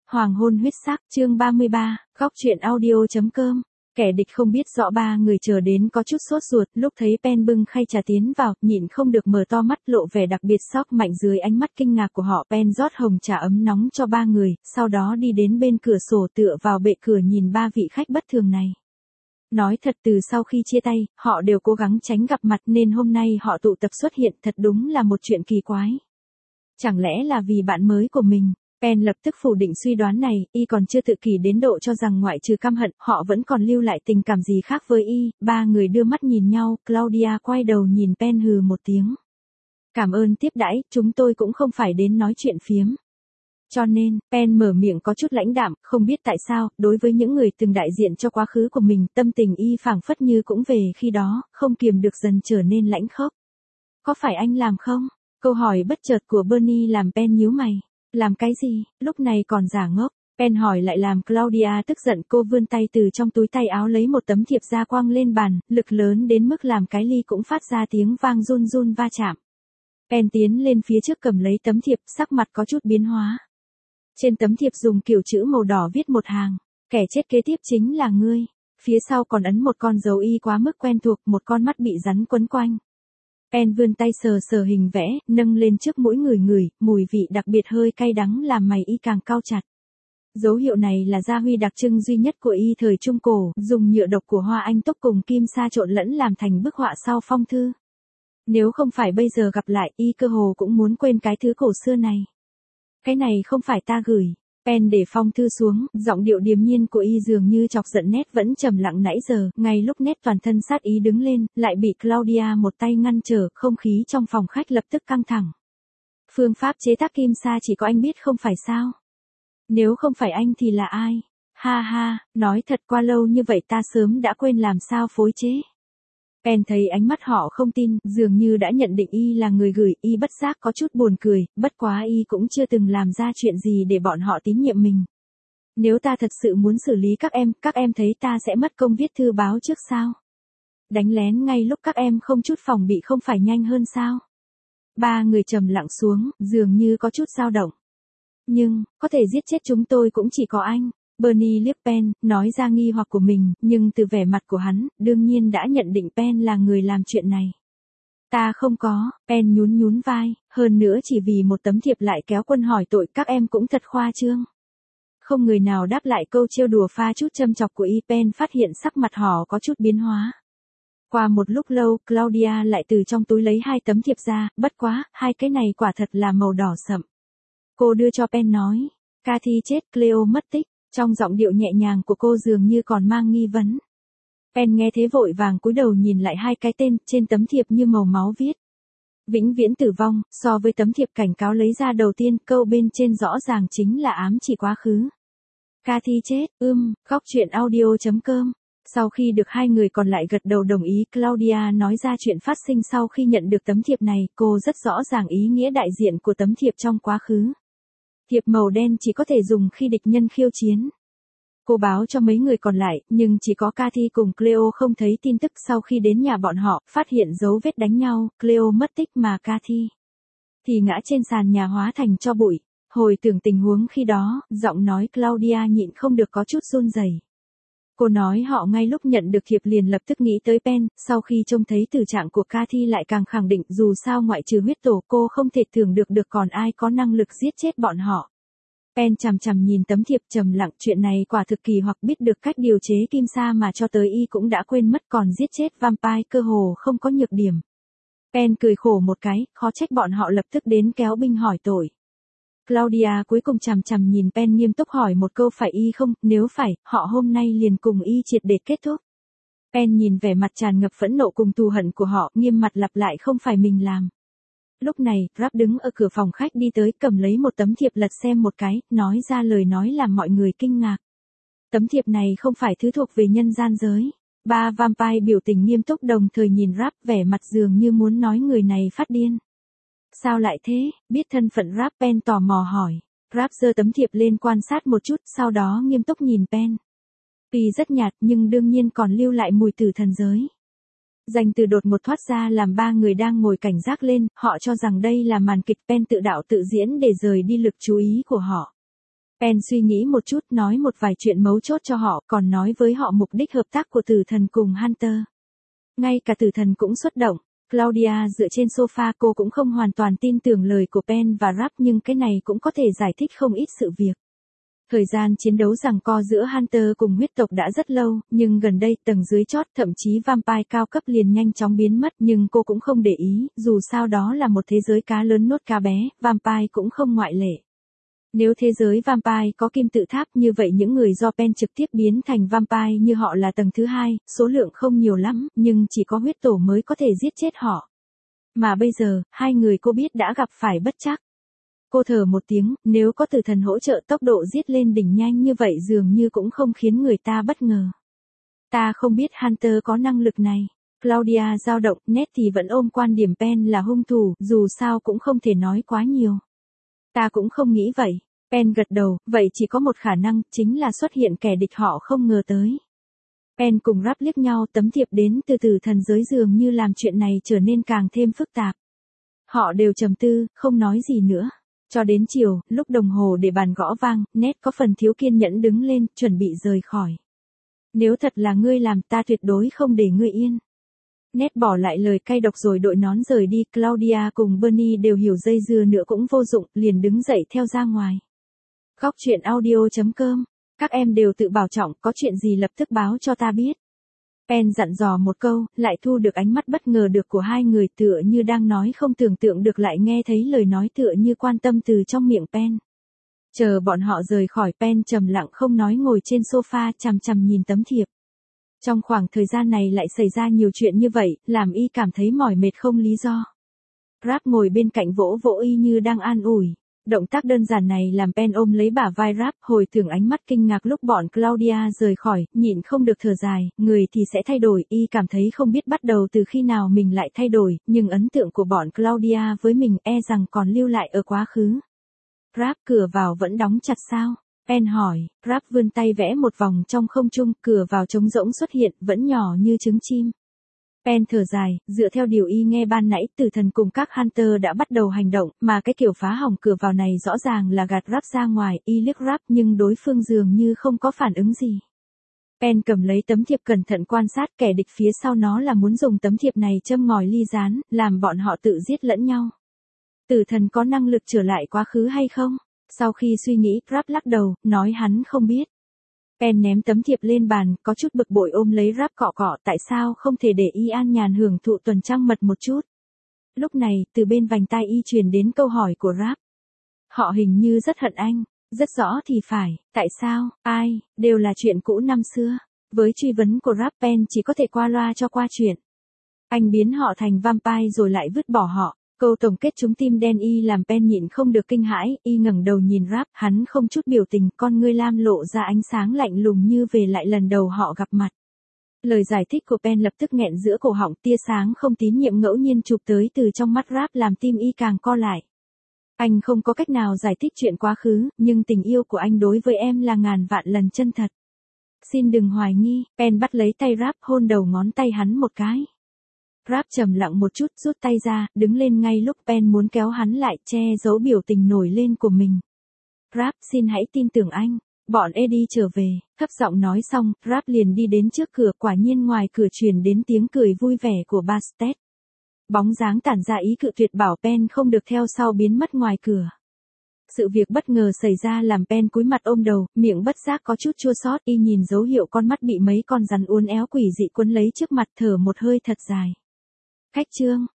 Hoàng hôn huyết sắc, chương 33, góc truyện audio.com. Kẻ địch không biết rõ ba người chờ đến có chút sốt ruột, lúc thấy Pen bưng khay trà tiến vào, nhịn không được mở to mắt lộ vẻ đặc biệt sốc mạnh dưới ánh mắt kinh ngạc của họ. Pen rót hồng trà ấm nóng cho ba người, sau đó đi đến bên cửa sổ tựa vào bệ cửa nhìn ba vị khách bất thường này. Nói thật từ sau khi chia tay, họ đều cố gắng tránh gặp mặt nên hôm nay họ tụ tập xuất hiện thật đúng là một chuyện kỳ quái. Chẳng lẽ là vì bạn mới của mình? Pen lập tức phủ định suy đoán này, y còn chưa tự kỷ đến độ cho rằng ngoại trừ căm hận, họ vẫn còn lưu lại tình cảm gì khác với y. Ba người đưa mắt nhìn nhau, Claudia quay đầu nhìn Pen hừ một tiếng. Cảm ơn tiếp đãi, chúng tôi cũng không phải đến nói chuyện phiếm. Cho nên, Pen mở miệng có chút lãnh đạm, không biết tại sao, đối với những người từng đại diện cho quá khứ của mình, tâm tình y phảng phất như cũng về khi đó, không kiềm được dần trở nên lãnh khốc. Có phải anh làm không? Câu hỏi bất chợt của Bernie làm Pen nhíu mày. Làm cái gì, lúc này còn giả ngốc. Pen hỏi lại làm Claudia tức giận, cô vươn tay từ trong túi tay áo lấy một tấm thiệp da quăng lên bàn, lực lớn đến mức làm cái ly cũng phát ra tiếng vang run run va chạm. Pen tiến lên phía trước cầm lấy tấm thiệp, sắc mặt có chút biến hóa. Trên tấm thiệp dùng kiểu chữ màu đỏ viết một hàng, kẻ chết kế tiếp chính là ngươi. Phía sau còn ấn một con dấu y quá mức quen thuộc, một con mắt bị rắn quấn quanh. Pen vươn tay sờ sờ hình vẽ, nâng lên trước mũi ngửi, mùi vị đặc biệt hơi cay đắng làm mày y càng cau chặt. Dấu hiệu này là gia huy đặc trưng duy nhất của y thời Trung Cổ, dùng nhựa độc của hoa anh túc cùng kim sa trộn lẫn làm thành bức họa sau phong thư. Nếu không phải bây giờ gặp lại, y cơ hồ cũng muốn quên cái thứ cổ xưa này. Cái này không phải ta gửi. Pen để phong thư xuống, giọng điệu điềm nhiên của y dường như chọc giận nét vẫn trầm lặng nãy giờ, ngay lúc nét toàn thân sát ý đứng lên, lại bị Claudia một tay ngăn trở, không khí trong phòng khách lập tức căng thẳng. Phương pháp chế tác kim sa chỉ có anh biết không phải sao? Nếu không phải anh thì là ai? Ha ha, nói thật qua lâu như vậy ta sớm đã quên làm sao phối chế. Pen thấy ánh mắt họ không tin, dường như đã nhận định y là người gửi, y bất giác có chút buồn cười, bất quá y cũng chưa từng làm ra chuyện gì để bọn họ tín nhiệm mình. Nếu ta thật sự muốn xử lý các em thấy ta sẽ mất công viết thư báo trước sao? Đánh lén ngay lúc các em không chút phòng bị không phải nhanh hơn sao? Ba người trầm lặng xuống, dường như có chút dao động. Nhưng, có thể giết chết chúng tôi cũng chỉ có anh. Bernie liếc Pen, nói ra nghi hoặc của mình, nhưng từ vẻ mặt của hắn, đương nhiên đã nhận định Pen là người làm chuyện này. Ta không có, Pen nhún vai, hơn nữa chỉ vì một tấm thiệp lại kéo quân hỏi tội, các em cũng thật khoa trương. Không người nào đáp lại câu trêu đùa pha chút châm chọc của y. Pen phát hiện sắc mặt họ có chút biến hóa. Qua một lúc lâu, Claudia lại từ trong túi lấy hai tấm thiệp ra, bất quá, hai cái này quả thật là màu đỏ sậm. Cô đưa cho Pen nói, Cathy chết, Cleo mất tích. Trong giọng điệu nhẹ nhàng của cô dường như còn mang nghi vấn. Pen nghe thế vội vàng cúi đầu nhìn lại hai cái tên trên tấm thiệp như màu máu viết. Vĩnh viễn tử vong, so với tấm thiệp cảnh cáo lấy ra đầu tiên, câu bên trên rõ ràng chính là ám chỉ quá khứ. Cathy chết, góc truyện audio.com. Sau khi được hai người còn lại gật đầu đồng ý, Claudia nói ra chuyện phát sinh sau khi nhận được tấm thiệp này, cô rất rõ ràng ý nghĩa đại diện của tấm thiệp trong quá khứ. Thiệp màu đen chỉ có thể dùng khi địch nhân khiêu chiến. Cô báo cho mấy người còn lại, nhưng chỉ có Cathy cùng Cleo không thấy tin tức. Sau khi đến nhà bọn họ, phát hiện dấu vết đánh nhau, Cleo mất tích mà Cathy thì ngã trên sàn nhà hóa thành tro bụi. Hồi tưởng tình huống khi đó, giọng nói Claudia nhịn không được có chút run rẩy. Cô nói họ ngay lúc nhận được thiệp liền lập tức nghĩ tới Pen, sau khi trông thấy tử trạng của Cathy lại càng khẳng định dù sao ngoại trừ huyết tổ cô không thể tưởng được còn ai có năng lực giết chết bọn họ. Pen chằm nhìn tấm thiệp trầm lặng, chuyện này quả thực kỳ hoặc biết được cách điều chế kim sa mà cho tới y cũng đã quên mất còn giết chết vampire cơ hồ không có nhược điểm. Pen cười khổ một cái, khó trách bọn họ lập tức đến kéo binh hỏi tội. Claudia cuối cùng chằm nhìn Pen nghiêm túc hỏi một câu phải y không, nếu phải, họ hôm nay liền cùng y triệt để kết thúc. Pen nhìn vẻ mặt tràn ngập phẫn nộ cùng thù hận của họ, nghiêm mặt lặp lại không phải mình làm. Lúc này, Rap đứng ở cửa phòng khách đi tới, cầm lấy một tấm thiệp lật xem một cái, nói ra lời nói làm mọi người kinh ngạc. Tấm thiệp này không phải thứ thuộc về nhân gian giới. Ba vampire biểu tình nghiêm túc đồng thời nhìn Rap, vẻ mặt dường như muốn nói người này phát điên. Sao lại thế? Biết thân phận Rap, Pen tò mò hỏi. Rap giơ tấm thiệp lên quan sát một chút, sau đó nghiêm túc nhìn Pen. Tuy rất nhạt nhưng đương nhiên còn lưu lại mùi tử thần giới. Danh từ đột ngột thoát ra làm ba người đang ngồi cảnh giác lên, họ cho rằng đây là màn kịch. Pen tự đạo tự diễn để rời đi lực chú ý của họ. Pen suy nghĩ một chút, nói một vài chuyện mấu chốt cho họ, còn nói với họ mục đích hợp tác của tử thần cùng Hunter. Ngay cả tử thần cũng xuất động. Claudia dựa trên sofa, cô cũng không hoàn toàn tin tưởng lời của Pen và Rap, nhưng cái này cũng có thể giải thích không ít sự việc. Thời gian chiến đấu giằng co giữa Hunter cùng huyết tộc đã rất lâu, nhưng gần đây tầng dưới chót, thậm chí vampire cao cấp liền nhanh chóng biến mất, nhưng cô cũng không để ý, dù sao đó là một thế giới cá lớn nuốt cá bé, vampire cũng không ngoại lệ. Nếu thế giới vampire có kim tự tháp như vậy, những người do Pen trực tiếp biến thành vampire như họ là tầng thứ 2, số lượng không nhiều lắm, nhưng chỉ có huyết tổ mới có thể giết chết họ. Mà bây giờ, hai người cô biết đã gặp phải bất trắc. Cô thở một tiếng, nếu có tử thần hỗ trợ, tốc độ giết lên đỉnh nhanh như vậy dường như cũng không khiến người ta bất ngờ. Ta không biết Hunter có năng lực này. Claudia dao động, Ned thì vẫn ôm quan điểm Pen là hung thủ, dù sao cũng không thể nói quá nhiều. Ta cũng không nghĩ vậy. Pen gật đầu, vậy chỉ có một khả năng, chính là xuất hiện kẻ địch họ không ngờ tới. Pen cùng Rap liếc nhau, tấm thiệp đến từ tử thần giới dường như làm chuyện này trở nên càng thêm phức tạp. Họ đều trầm tư, không nói gì nữa. Cho đến chiều, lúc đồng hồ để bàn gõ vang, Ned có phần thiếu kiên nhẫn đứng lên, chuẩn bị rời khỏi. Nếu thật là ngươi làm, ta tuyệt đối không để ngươi yên. Ned bỏ lại lời cay độc rồi đội nón rời đi. Claudia cùng Bernie đều hiểu dây dưa nữa cũng vô dụng, liền đứng dậy theo ra ngoài. Góc truyện audio.com. Các em đều tự bảo trọng, có chuyện gì lập tức báo cho ta biết. Pen dặn dò một câu, lại thu được ánh mắt bất ngờ được của hai người, tựa như đang nói không tưởng tượng được lại nghe thấy lời nói tựa như quan tâm từ trong miệng Pen. Chờ bọn họ rời khỏi, Pen trầm lặng không nói ngồi trên sofa chằm chằm nhìn tấm thiệp. Trong khoảng thời gian này lại xảy ra nhiều chuyện như vậy, làm y cảm thấy mỏi mệt không lý do. Rap ngồi bên cạnh vỗ vỗ y như đang an ủi. Động tác đơn giản này làm Pen ôm lấy bả vai Rap, hồi tưởng ánh mắt kinh ngạc lúc bọn Claudia rời khỏi, nhịn không được thở dài, người thì sẽ thay đổi, y cảm thấy không biết bắt đầu từ khi nào mình lại thay đổi, nhưng ấn tượng của bọn Claudia với mình rằng còn lưu lại ở quá khứ. Rap, cửa vào vẫn đóng chặt sao? Pen hỏi. Rap vươn tay vẽ một vòng trong không trung, cửa vào trống rỗng xuất hiện, vẫn nhỏ như trứng chim. Pen thở dài, dựa theo điều y nghe ban nãy, tử thần cùng các Hunter đã bắt đầu hành động, mà cái kiểu phá hỏng cửa vào này rõ ràng là gạt Rap ra ngoài, y liếc Rap nhưng đối phương dường như không có phản ứng gì. Pen cầm lấy tấm thiệp cẩn thận quan sát, kẻ địch phía sau nó là muốn dùng tấm thiệp này châm ngòi ly gián, làm bọn họ tự giết lẫn nhau. Tử thần có năng lực trở lại quá khứ hay không? Sau khi suy nghĩ, Rap lắc đầu, nói hắn không biết. Pen ném tấm thiệp lên bàn, có chút bực bội ôm lấy Rap cọ cọ, tại sao không thể để y an nhàn hưởng thụ tuần trăng mật một chút. Lúc này, từ bên vành tai y truyền đến câu hỏi của Rap. Họ hình như rất hận anh, rất rõ thì phải, tại sao, ai, đều là chuyện cũ năm xưa. Với truy vấn của Rap, Pen chỉ có thể qua loa cho qua chuyện. Anh biến họ thành vampire rồi lại vứt bỏ họ. Câu tổng kết chúng tim đen y làm Pen nhịn không được kinh hãi, y ngẩng đầu nhìn Rap, hắn không chút biểu tình, con ngươi lam lộ ra ánh sáng lạnh lùng như về lại lần đầu họ gặp mặt. Lời giải thích của Pen lập tức nghẹn giữa cổ họng, tia sáng không tín nhiệm ngẫu nhiên chụp tới từ trong mắt Rap làm tim y càng co lại. Anh không có cách nào giải thích chuyện quá khứ, nhưng tình yêu của anh đối với em là ngàn vạn lần chân thật. Xin đừng hoài nghi. Pen bắt lấy tay Rap, hôn đầu ngón tay hắn một cái. Rap trầm lặng một chút, rút tay ra, đứng lên ngay lúc Pen muốn kéo hắn lại, che giấu biểu tình nổi lên của mình. Rap, xin hãy tin tưởng anh. Bọn Eddie trở về. Thấp giọng nói xong, Rap liền đi đến trước cửa, quả nhiên ngoài cửa truyền đến tiếng cười vui vẻ của Bastet. Bóng dáng tản ra ý cự tuyệt bảo Pen không được theo sau biến mất ngoài cửa. Sự việc bất ngờ xảy ra làm Pen cúi mặt ôm đầu, miệng bất giác có chút chua xót, y nhìn dấu hiệu con mắt bị mấy con rắn uốn éo quỷ dị quấn lấy trước mặt, thở một hơi thật dài. Khách trương,